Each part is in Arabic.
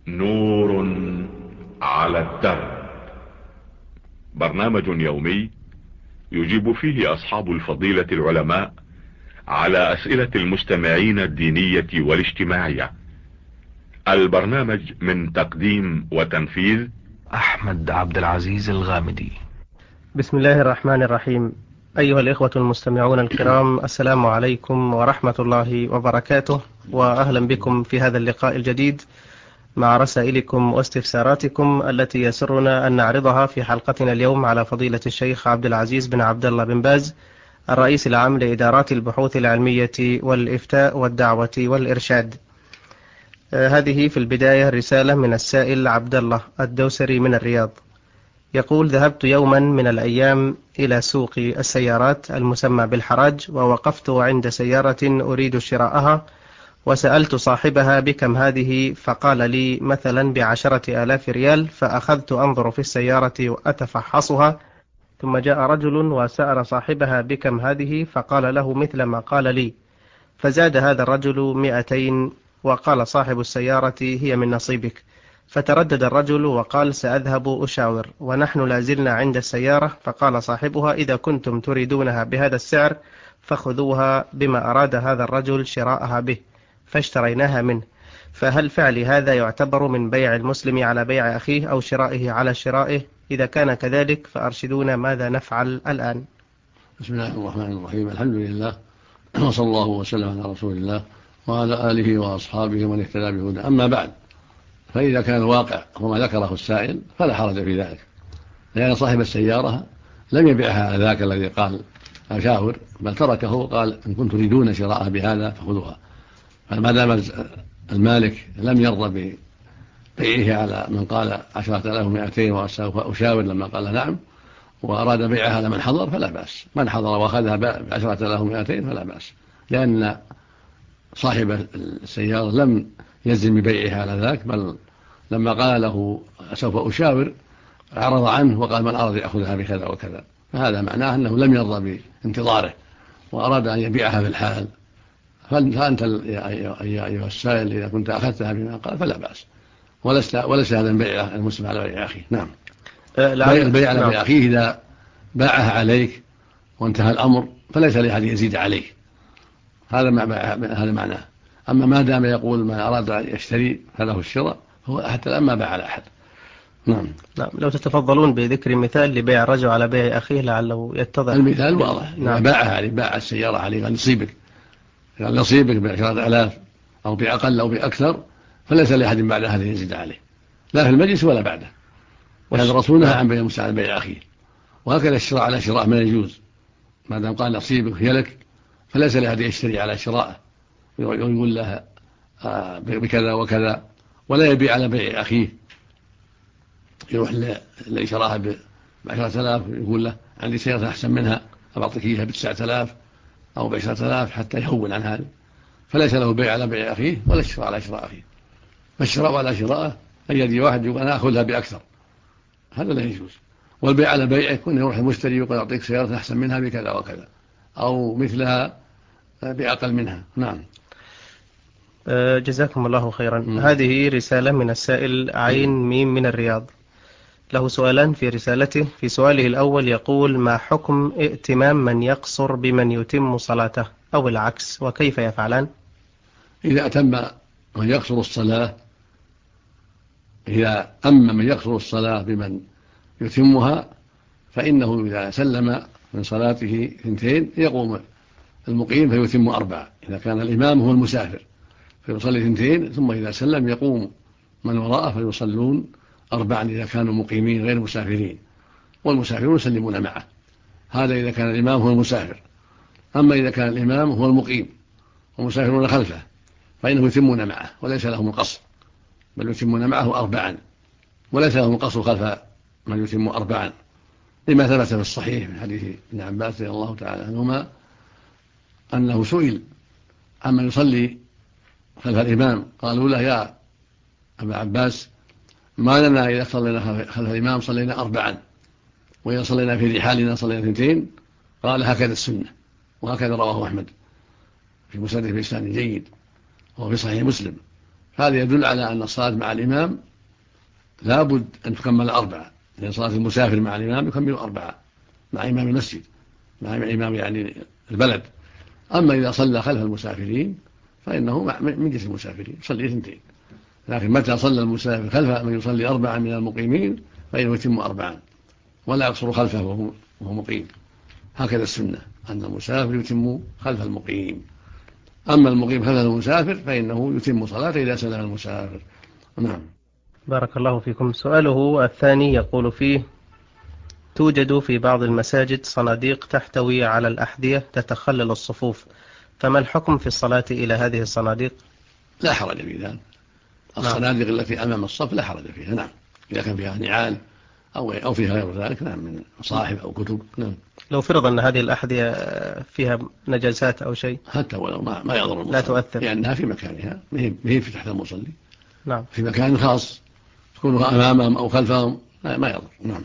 نور على الدرب. برنامج يومي يجيب فيه أصحاب الفضيلة العلماء على أسئلة المستمعين الدينية والاجتماعية. البرنامج من تقديم وتنفيذ أحمد عبد العزيز الغامدي. بسم الله الرحمن الرحيم. أيها الإخوة المستمعون الكرام، السلام عليكم ورحمة الله وبركاته، وأهلا بكم في هذا اللقاء الجديد مع رسائلكم واستفساراتكم التي يسرنا أن نعرضها في حلقتنا اليوم على فضيلة الشيخ عبد العزيز بن عبد الله بن باز، الرئيس العام لإدارات البحوث العلمية والإفتاء والدعوة والإرشاد. هذه في البداية رسالة من السائل عبد الله الدوسري من الرياض، يقول: ذهبت يوما من الأيام إلى سوق السيارات المسمى بالحراج، ووقفت عند سيارة أريد شراءها، وسألت صاحبها بكم هذه، فقال لي مثلا ب10,000 ريال. فأخذت أنظر في السيارة وأتفحصها، ثم جاء رجل وسأل صاحبها بكم هذه، فقال له مثل ما قال لي، فزاد هذا الرجل 200، وقال صاحب السيارة هي من نصيبك. فتردد الرجل وقال سأذهب أشاور، ونحن لازلنا عند السيارة، فقال صاحبها إذا كنتم تريدونها بهذا السعر فخذوها بما أراد هذا الرجل شراءها به، فاشتريناها منه. فهل فعل هذا يعتبر من بيع المسلم على بيع أخيه أو شرائه على شرائه؟ إذا كان كذلك فأرشدونا ماذا نفعل الآن؟ بسم الله الرحمن الرحيم. الحمد لله، وصلى الله وسلم على رسول الله وعلى آله وأصحابه ومن اهتدى بهدى. أما بعد، فإذا كان الواقع هو ما ذكره السائل فلا حرج في ذلك، لأن صاحب السيارة لم يبيعها على ذاك الذي قال أشاور، بل تركه وقال إن كنتم تريدون شراءها بهذا فخذوها. فما دام المالك لم يرضى ببيعه على من قال 10,200 وسوف أشاور لما قال نعم، وأراد بيعها على من حضر فلا بأس. من حضر وأخذها ب10,200 فلا بأس، لأن صاحب السيارة لم يلزم ببيعها على ذاك، بل لما قال له سوف أشاور عرض عنه وقال من أراد يأخذها بكذا وكذا، فهذا معناه أنه لم يرضى بانتظاره وأراد أن يبيعها في الحال. فأنت يا أيها السائل إذا كنت أخذتها بما قال فلا بأس، وليس هذا البيع المسلم على بيع أخيه. نعم، البيع على بيع أخيه إذا باعها عليك وانتهى الأمر فليس لأحد يزيد عليه، هذا معناه. أما ما دام يقول ما أراد أن يشتري فله الشراء، هو حتى الآن ما باع على أحد. نعم. لو تتفضلون بذكر مثال لبيع الرجل على بيع أخيه لعله يتضح. المثال واضح. نعم. باعها عليه، باع السيارة عليه قال نصيبك، قال نصيبك ب10,000 أو بأقل أو بأكثر، فليس لأحد بعد هذا يزيد عليه، لا في المجلس ولا بعده. وهذا الرسول نهى عن بيع المسلم على بيع أخيه، وهكذا الشراء على شراء ما يجوز. ما دام قال نصيبك هي لك فليس لأحد يشتري على شراءه ويقول لها بكذا وكذا، ولا يبيع على بيع أخيه، يروح اللي شراها ب10,000 يقول له عندي سيارة أحسن منها أعطيك إياها ب9,000 أو ب10,000 حتى يهون عن هذا، فليس له بيع على بيع أخيه ولا الشراء على شراء أخيه. فالشراء على شراءه أن يجي واحد يقول أنا أخذها بأكثر، هذا لا يجوز. والبيع على بيعه يكون يروح المشتري يقول أعطيك سيارة أحسن منها بكذا وكذا أو مثلها بأقل منها. نعم. جزاكم الله خيرا. هذه رسالة من السائل عين ميم من الرياض، له سؤالان في رسالته. في سؤاله الأول يقول: ما حكم ائتمام من يقصر بمن يتم صلاته أو العكس، وكيف يفعلان؟ إذا أتم من يقصر الصلاة، إذا أما من يقصر الصلاة بمن يتمها، فإنه إذا سلم من صلاته 2 يقوم المقيم فيتم 4. إذا كان الإمام هو المسافر فيصلي 2، ثم إذا سلم يقوم من وراءه فيصلون 4 إذا كانوا مقيمين غير مسافرين، والمسافرون يسلمون معه. هذا إذا كان الإمام هو المسافر. أما إذا كان الإمام هو المقيم والمسافرون خلفه فإنه يتمون معه وليس لهم القصر، بل يتمون معه 4، وليس لهم القصر خلف من يتم 4، لما ثبت في الصحيح من حديث ابن عباس رضي الله تعالى عنهما أنه سئل عمن يصلي خلف الإمام، قالوا له يا أبا عباس ما لنا إذا صلينا خلف الإمام صلينا 4، وإذا صلينا في رحالنا صلينا 2؟ قال هكذا السنة. وهكذا رواه أحمد في مسنده بإسناد جيد، وهو في صحيح مسلم هذا يدل على أن الصلاة مع الإمام لابد أن تكمل 4، لأن صلاة المسافر مع الإمام يكمل 4 مع إمام المسجد، مع إمام يعني البلد. أما إذا صلى خلف المسافرين فإنه من جنس المسافرين يصلي 2، لكن متى صلى المسافر خلف من يصلي 4 من المقيمين فإنه يتم 4 ولا يقصر خلفه وهو مقيم. هكذا السنة أن المسافر يتم خلف المقيم، أما المقيم خلف المسافر فإنه يتم صلاته إذا سلم المسافر. نعم. بارك الله فيكم. سؤاله الثاني يقول فيه: توجد في بعض المساجد صناديق تحتوي على الأحذية تتخلل الصفوف، فما الحكم في الصلاة إلى هذه الصناديق؟ لا حرج في ذلك. الصناديق التي أمام الصف لا حرج فيها، نعم، إذا كان فيها نعال أو فيها غير ذلك، نعم، من مصاحف أو كتب. نعم. لو فرض أن هذه الأحذية فيها نجاسات أو شيء حتى ولو ما يضر المصلي، لا تؤثر، لأنها في مكانها، مهي في تحت المصلي. نعم. في مكان خاص تكون أمامهم أو خلفهم ما يضر. نعم.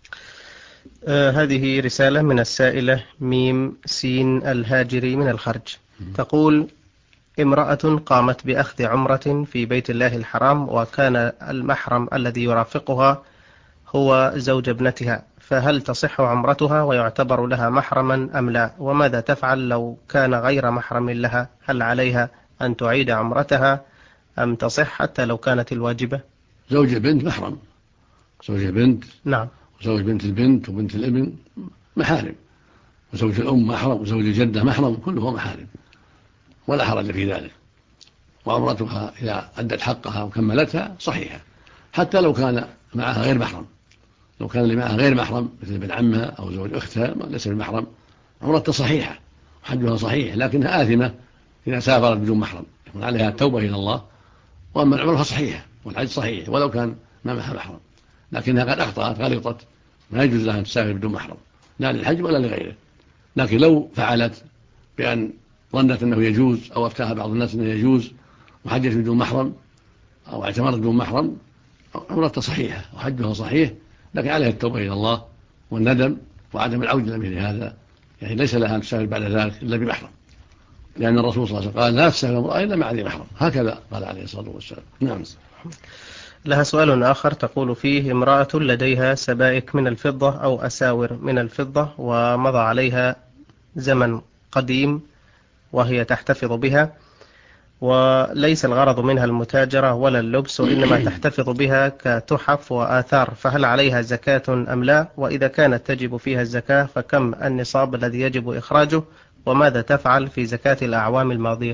هذه رسالة من السائلة ميم سين الهاجري من الخرج، تقول: امرأة قامت بأخذ عمرة في بيت الله الحرام، وكان المحرم الذي يرافقها هو زوج ابنتها، فهل تصح عمرتها ويعتبر لها محرما أم لا؟ وماذا تفعل لو كان غير محرم لها؟ هل عليها أن تعيد عمرتها أم تصح حتى لو كانت الواجبة؟ زوج البنت محرم، زوج البنت، نعم، وزوج بنت البنت وبنت الابن محارم، وزوج الأم محرم، وزوج الجدة محرم، كله محارم ولا حرج في ذلك. وعمرتها إذا أدت حقها وكملتها صحيحة، حتى لو كان معها غير محرم. لو كان اللي معها غير محرم مثل ابن عمها أو زوج أختها ليس بالمحرم، عمرتها صحيحة وحجها صحيح، لكنها آثمة إذا سافرت بدون محرم، يكون عليها التوبة إلى الله. وأما العمرة صحيحة والحج صحيح ولو كان ما معها محرم، لكنها قد أخطأت غلطت، ما يجوز لها أن تسافر بدون محرم لا للحج ولا لغيره. لكن لو فعلت بأن ظنت أنه يجوز أو أفتاها بعض الناس أنه يجوز وحجت بدون محرم أو اعتمرت بدون محرم، عمرتها صحيحة وحجها صحيح، لكن عليها التوبة إلى الله والندم وعدم العودة لمثل هذا. يعني ليس لها أن تسافر بعد ذلك إلا بمحرم، لأن الرسول صلى الله عليه وسلم قال: لا تسافر امرأة إلا مع ذي محرم، هكذا قال عليه الصلاة والسلام. نعم. لها سؤال آخر تقول فيه: امرأة لديها سبائك من الفضة أو أساور من الفضة ومضى عليها زمن قديم وهي تحتفظ بها، وليس الغرض منها المتاجرة ولا اللبس، وإنما تحتفظ بها كتحف وآثار، فهل عليها زكاة أم لا؟ وإذا كانت تجب فيها الزكاة فكم النصاب الذي يجب إخراجه؟ وماذا تفعل في زكاة الأعوام الماضية؟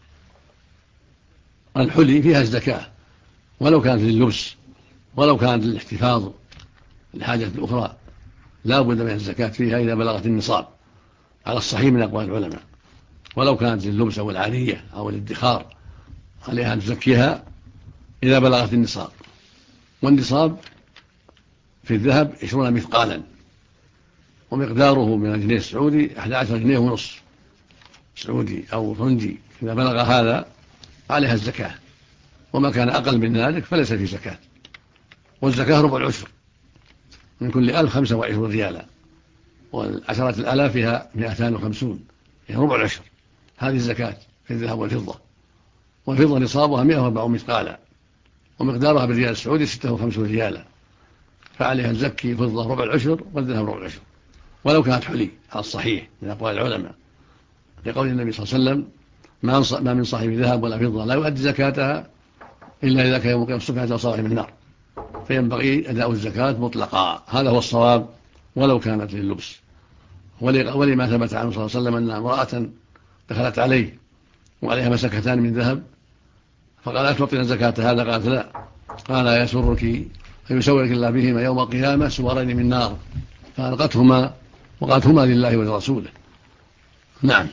الحلي فيها الزكاة ولو كانت لللبس ولو كانت للاحتفاظ للحاجة الأخرى، لا بد من الزكاة فيها إذا بلغت النصاب على الصحيح من أقوال العلماء. ولو كانت لللبس أو العارية أو الادخار عليها أن تزكيها إذا بلغت النصاب. والنصاب في الذهب 20 مثقالا، ومقداره من الجنيه السعودي 11 جنيه ونصف سعودي أو فرنجي. إذا بلغ هذا عليها الزكاة، وما كان أقل من ذلك فليس في زكاة. والزكاة ربع العشر، من كل 1000 25 ريالا، والعشرة الآلاف فيها 250، يعني ربع العشر. هذه الزكاة في الذهب والفضة. والفضة نصابها 104 مثقالا، ومقدارها بالريال السعودي 56 ريالا، فعليها الزكي فضة ربع العشر والذهب ربع العشر، ولو كانت حلي على الصحيح من أقوال العلماء، لقول النبي صلى الله عليه وسلم: ما من صاحب ذهب ولا فضة لا يؤدي زكاتها إلا إذا كان يوم القيامة صفحة أو صاحب من النار، فينبغي أداء الزكاة مطلقا. هذا هو الصواب ولو كانت لللبس. ولما ثبت عنه صلى الله عليه وسلم أن امرأة دخلت عليه وعليها مسكتان من ذهب، فقال: أتعطينا زكاة هذا؟ قالت: لا. قال: يسرك فيسورك الله بهما يوم القيامة سورين من نار، فألقتهما وقالت: هما لله ولرسوله. نعم.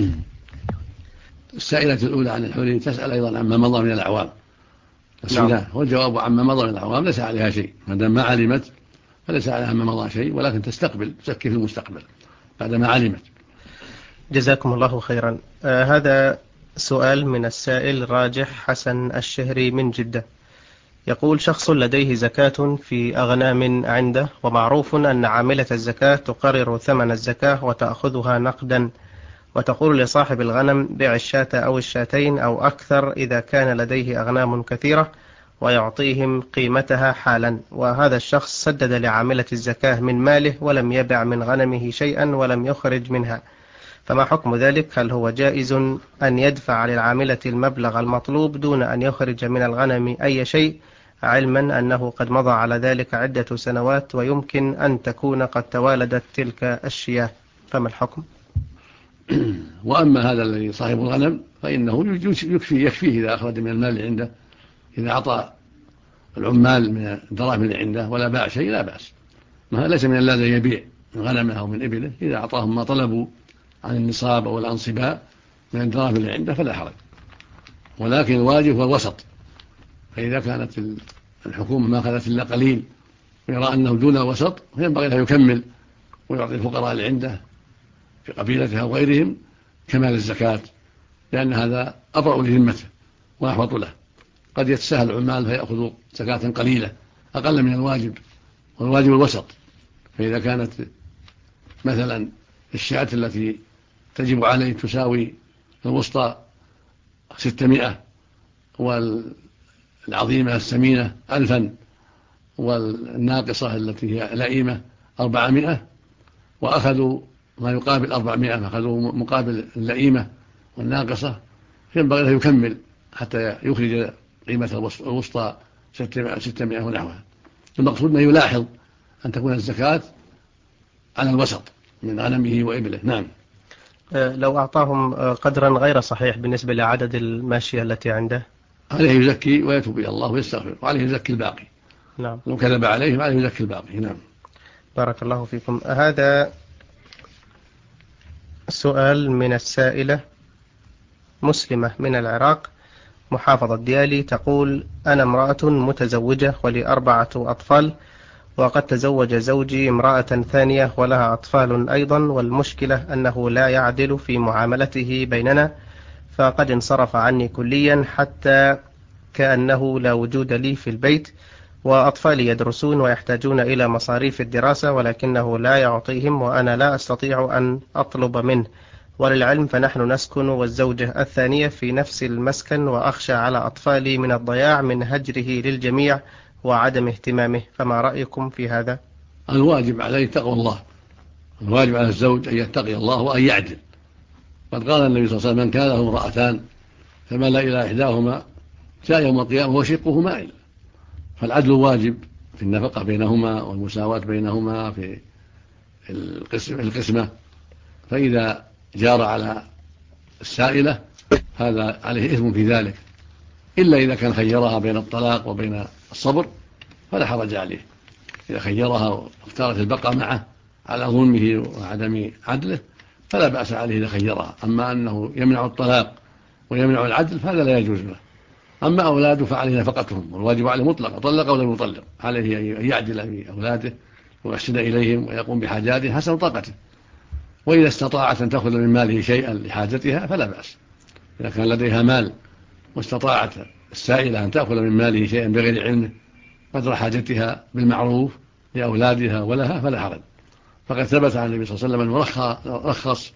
السائلة الأولى عن الحلي تسأل أيضا عما مضى من الأعوام. نعم. والجواب عما مضى من الأعوام ليس عليها شيء، ما دام ما علمت فليس عليها ما مضى شيء، ولكن تستقبل تزكي في المستقبل بعد ما علمت. جزاكم الله خيرا. هذا سؤال من السائل راجح حسن الشهري من جدة، يقول: شخص لديه زكاة في أغنام عنده، ومعروف أن عاملة الزكاة تقرر ثمن الزكاة وتأخذها نقدا، وتقول لصاحب الغنم بيع الشاة أو الشاتين أو أكثر إذا كان لديه أغنام كثيرة، ويعطيهم قيمتها حالا، وهذا الشخص سدد لعاملة الزكاة من ماله ولم يبع من غنمه شيئا ولم يخرج منها، فما حكم ذلك؟ هل هو جائز أن يدفع للعاملة المبلغ المطلوب دون أن يخرج من الغنم أي شيء، علما أنه قد مضى على ذلك عدة سنوات ويمكن أن تكون قد توالدت تلك الشياه، فما الحكم؟ وأما هذا الذي صاحب الغنم فإنه يكفيه إذا أخرج من المال اللي عنده، إذا أعطى العمال من الدراهم اللي عنده ولا باع شيء لا بأس، ما ليس من اللازم يبيع من غنمه أو من إبله، إذا أعطاهم ما طلبوا عن النصاب أو الأنصباء من الدراهم اللي عنده فلا حرج، ولكن الواجب هو الوسط. فإذا كانت الحكومة ما أخذت إلا قليل ويرى أنه دون الوسط فينبغي له يكمل ويعطي الفقراء اللي عنده في قبيلته أو غيرهم كمال الزكاة، لأن هذا أبرأ لذمته وأحوط له. قد يتساهل العمال فيأخذوا زكاة قليلة أقل من الواجب، والواجب الوسط. فإذا كانت مثلا الشاة التي تجب عليه تساوي الوسطى 600 والعظيمة السمينة 1000 والناقصة التي هي لئيمة 400، وأخذوا ما يقابل 400 أخذوا مقابل اللئيمة والناقصة، ينبغي له يكمل حتى يخرج قيمة الوسطى 600 ونحوها. المقصود أنه يلاحظ أن تكون الزكاة على الوسط من غنمه وإبله. نعم. لو أعطاهم قدرا غير صحيح بالنسبة لعدد الماشية التي عنده، عليه يزكي ويتوب إلى الله ويستغفر، وعليه يزكي الباقي. نعم. لو كذب عليه عليه يزكي الباقي. نعم. بارك الله فيكم. هذا سؤال من السائلة مسلمة من العراق محافظة ديالي، تقول: أنا امرأة متزوجة ولي 4 أطفال، وقد تزوج زوجي امرأة ثانية ولها أطفال أيضا، والمشكلة أنه لا يعدل في معاملته بيننا، فقد انصرف عني كليا حتى كأنه لا وجود لي في البيت، وأطفالي يدرسون ويحتاجون إلى مصاريف الدراسة ولكنه لا يعطيهم وأنا لا أستطيع أن أطلب منه، وللعلم فنحن نسكن والزوجة الثانية في نفس المسكن، وأخشى على أطفالي من الضياع من هجره للجميع وعدم اهتمامه، فما رأيكم في هذا؟ الواجب عليه تقوى الله، الواجب على الزوج أن يتقي الله وأن يعدل. قد قال النبي صلى الله عليه وسلم: من كان له امرأتان فمال إلى إحداهما جاء يوم القيامة وشقه مائل. فالعدل واجب في النفقة بينهما والمساواة بينهما في القسمة. فإذا جار على السائلة هذا عليه إثم في ذلك، إلا إذا كان خيرها بين الطلاق وبين الصبر فلا حرج عليه. إذا خيرها واختارت البقاء معه على ظلمه وعدم عدله فلا بأس عليه إذا خيرها. أما أنه يمنع الطلاق ويمنع العدل فهذا لا يجوز له. أما أولاده فعليه نفقتهم، والواجب عليه مطلق، طلق أو لم يطلق، عليه أن يعدل في أولاده ويحسن إليهم ويقوم بحاجاتهم حسب طاقته. وإذا استطاعت أن تأخذ من ماله شيئا لحاجتها فلا بأس. إذا كان لديها مال واستطاعت السائلة أن تأخذ من ماله شيئا بغير علمه قدر حاجتها بالمعروف لأولادها ولها فلا حرج. فقد ثبت عن النبي صلى الله عليه وسلم أنه رخص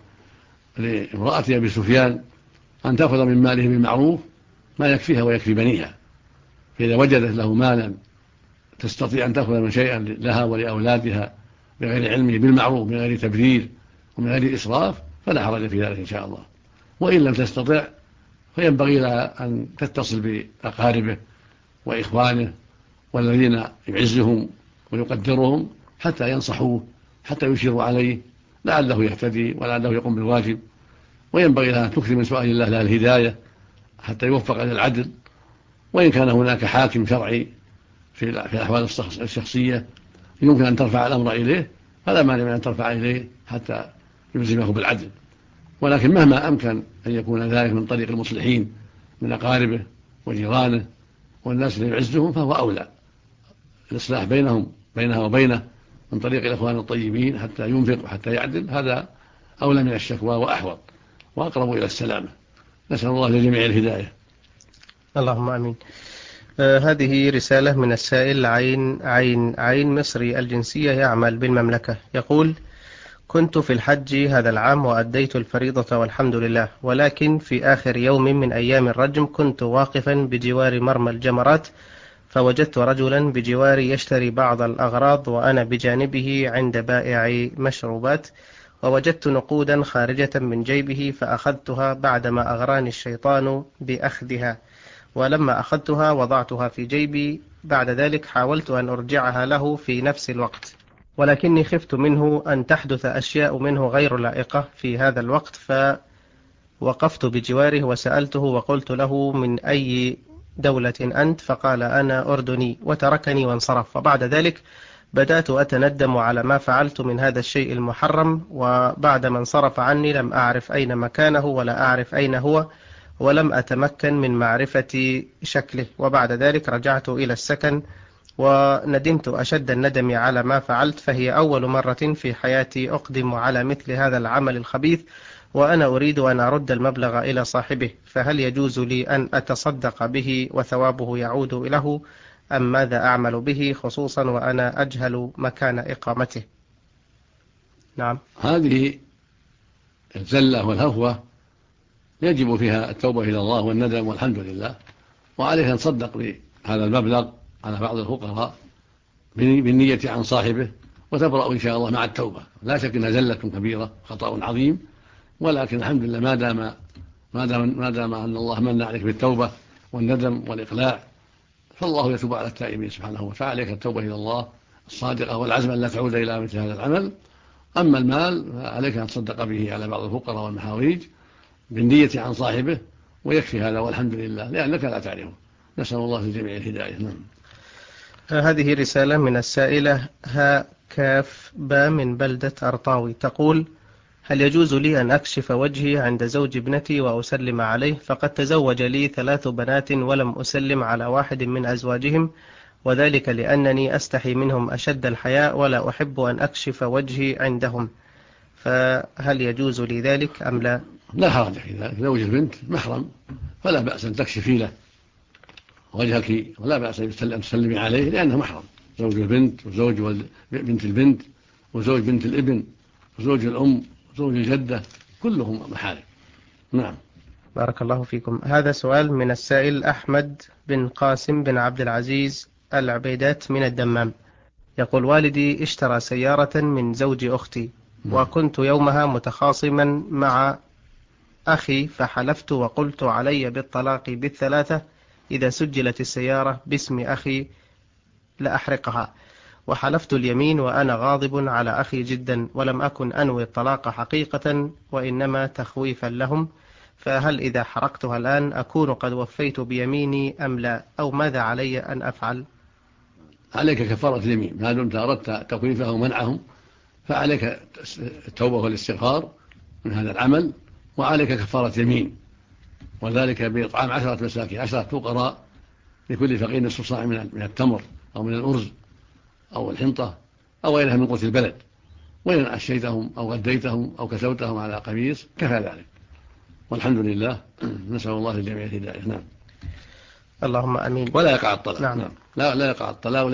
لامرأة أبي سفيان أن تأخذ من ماله بالمعروف ما يكفيها ويكفي بنيها، فإذا وجدت له مالا تستطيع أن تأخذ من شيئا لها ولأولادها بغير علمه بالمعروف من غير تبذير ومن غير إسراف فلا حرج في ذلك إن شاء الله. وإن لم تستطع فينبغي لها أن تتصل بأقاربه وإخوانه والذين يعزهم ويقدرهم حتى ينصحوه، حتى يشيروا عليه لعله يهتدي ولعله يقوم بالواجب. وينبغي لها أن تكثر من سؤال الله لها الهداية حتى يوفق إلى العدل. وإن كان هناك حاكم شرعي في الأحوال الشخصية يمكن أن ترفع الأمر إليه فلا مانع من أن ترفع إليه حتى يلزمه بالعدل. ولكن مهما أمكن أن يكون ذلك من طريق المصلحين من أقاربه وجيرانه والناس اللي يعزهم فهو أولى. الإصلاح بينها وبينه من طريق الإخوان الطيبين حتى ينفق وحتى يعدل، هذا أولى من الشكوى وأحوط وأقرب إلى السلامة. نسأل الله لجميع الهداية. اللهم آمين. هذه رسالة من السائل عين مصري الجنسية يعمل بالمملكة، يقول: كنت في الحج هذا العام وأديت الفريضة والحمد لله، ولكن في آخر يوم من أيام الرجم كنت واقفا بجوار مرمى الجمرات، فوجدت رجلا بجواري يشتري بعض الأغراض وأنا بجانبه عند بائع مشروبات، ووجدت نقودا خارجة من جيبه فأخذتها بعدما أغراني الشيطان بأخذها، ولما أخذتها وضعتها في جيبي. بعد ذلك حاولت أن أرجعها له في نفس الوقت، ولكني خفت منه أن تحدث أشياء منه غير لائقة في هذا الوقت، فوقفت بجواره وسألته وقلت له: من أي دولة أنت؟ فقال: أنا أردني، وتركني وانصرف. وبعد ذلك بدأت أتندم على ما فعلت من هذا الشيء المحرم، وبعد ما انصرف عني لم أعرف أين مكانه ولا أعرف أين هو، ولم أتمكن من معرفة شكله. وبعد ذلك رجعت إلى السكن وندمت أشد الندم على ما فعلت، فهي أول مرة في حياتي أقدم على مثل هذا العمل الخبيث، وأنا أريد أن أرد المبلغ إلى صاحبه، فهل يجوز لي أن أتصدق به وثوابه يعود له، أم ماذا أعمل به، خصوصا وأنا أجهل مكان إقامته؟ نعم. هذه الزلة والهفوة يجب فيها التوبة إلى الله والندم والحمد لله، وعليه أن تصدق بهذا المبلغ على بعض الفقراء بالنية عن صاحبه، وتبرأ إن شاء الله مع التوبة. لا شك أنها زلة كبيرة، خطأ عظيم، ولكن الحمد لله ما دام أن الله من عليك بالتوبة والندم والإقلاع، فالله يتوب على التائبين سبحانه وتعالى. عليك التوبة إلى الله الصادقة والعزم أن لا تعود إلى مثل هذا العمل. أما المال فعليك أن تصدق به على بعض الفقراء والمحاويج بالنية عن صاحبه، ويكفي هذا والحمد لله، لأنك لا تعرفه. نسأل الله للجميع الهداية. نعم. هذه رسالة من السائلة ها كاف با من بلدة أرطاوي، تقول: هل يجوز لي أن أكشف وجهي عند زوج ابنتي وأسلم عليه؟ فقد تزوج لي 3 بنات ولم أسلم على واحد من أزواجهم، وذلك لأنني أستحي منهم أشد الحياء ولا أحب أن أكشف وجهي عندهم، فهل يجوز لي ذلك أم لا؟ لا حرج في ذلك، زوج البنت محرم، فلا بأس أن تكشفي له وجهك، ولا بأس أن تسلمي عليه لأنه محرم. زوج البنت وزوج بنت البنت وزوج بنت الابن وزوج الأم وزوج الجدة كلهم محارم. نعم. بارك الله فيكم. هذا سؤال من السائل أحمد بن قاسم بن عبد العزيز العبيدات من الدمام، يقول: والدي اشترى سيارة من زوج أختي، وكنت يومها متخاصما مع أخي، فحلفت وقلت علي بالطلاق بالثلاثة إذا سجلت السيارة باسم أخي لأحرقها، وحلفت اليمين وأنا غاضب على أخي جدا، ولم أكن أنوي الطلاق حقيقة وإنما تخويفا لهم، فهل إذا حرقتها الآن أكون قد وفيت بيميني أم لا، أو ماذا علي أن أفعل؟ عليك كفارة اليمين، ما دمت أردت تخويفه ومنعهم، فعليك التوبة والاستغفار من هذا العمل، وعليك كفارة يمين، وذلك بإطعام 10 مساكين، 10 فقراء، لكل فقير نصف صاع من التمر أو من الأرز أو الحنطة أو غيرها من قوت البلد، وإن أشيتهم أو غديتهم أو كسوتهم على قميص كفى ذلك، والحمد لله. نسأل الله للجميع الهداية. نعم. اللهم أمين. ولا يقع الطلاق. نعم. لا يقع الطلاق،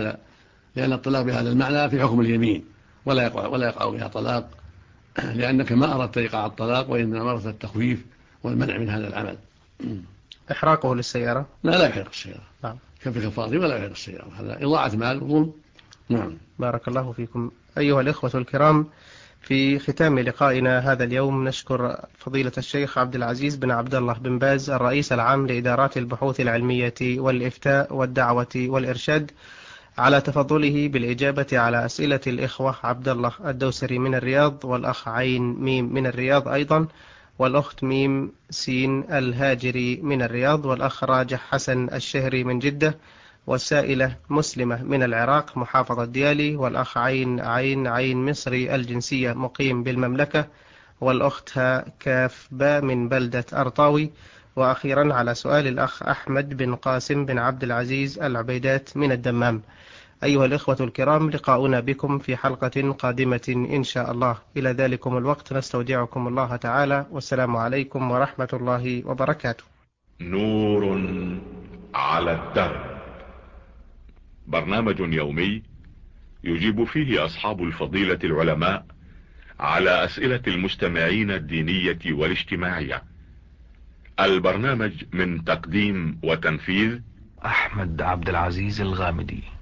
لأن الطلاق بهذا المعنى في حكم اليمين، ولا يقع بها طلاق، لأنك ما أردت إيقاع الطلاق، وإنما أردت التخويف والمنع من هذا العمل. إحراقه للسيارة؟ لا يحرق السيارة. نعم. كفي كفارة ولا يحرق السيارة، هذا إضاعة مال وظلم. نعم. بارك الله فيكم. أيها الإخوة الكرام، في ختام لقائنا هذا اليوم نشكر فضيلة الشيخ عبد العزيز بن عبد الله بن باز الرئيس العام لإدارات البحوث العلمية والإفتاء والدعوة والإرشاد على تفضله بالإجابة على أسئلة الإخوة عبد الله الدوسري من الرياض، والأخ عين ميم من الرياض أيضا، والأخت ميم سين الهاجري من الرياض، والأخ راجح حسن الشهري من جدة، والسائلة مسلمة من العراق محافظة ديالي، والأخ عين مصري الجنسية مقيم بالمملكة، والأخت كاف با من بلدة أرطاوي، وأخيرا على سؤال الأخ أحمد بن قاسم بن عبد العزيز العبيدات من الدمام. أيها الإخوة الكرام، لقاؤنا بكم في حلقة قادمة إن شاء الله. إلى ذلكم الوقت نستودعكم الله تعالى، والسلام عليكم ورحمة الله وبركاته. نور على الدرب، برنامج يومي يجيب فيه أصحاب الفضيلة العلماء على أسئلة المستمعين الدينية والاجتماعية. البرنامج من تقديم وتنفيذ أحمد عبد العزيز الغامدي.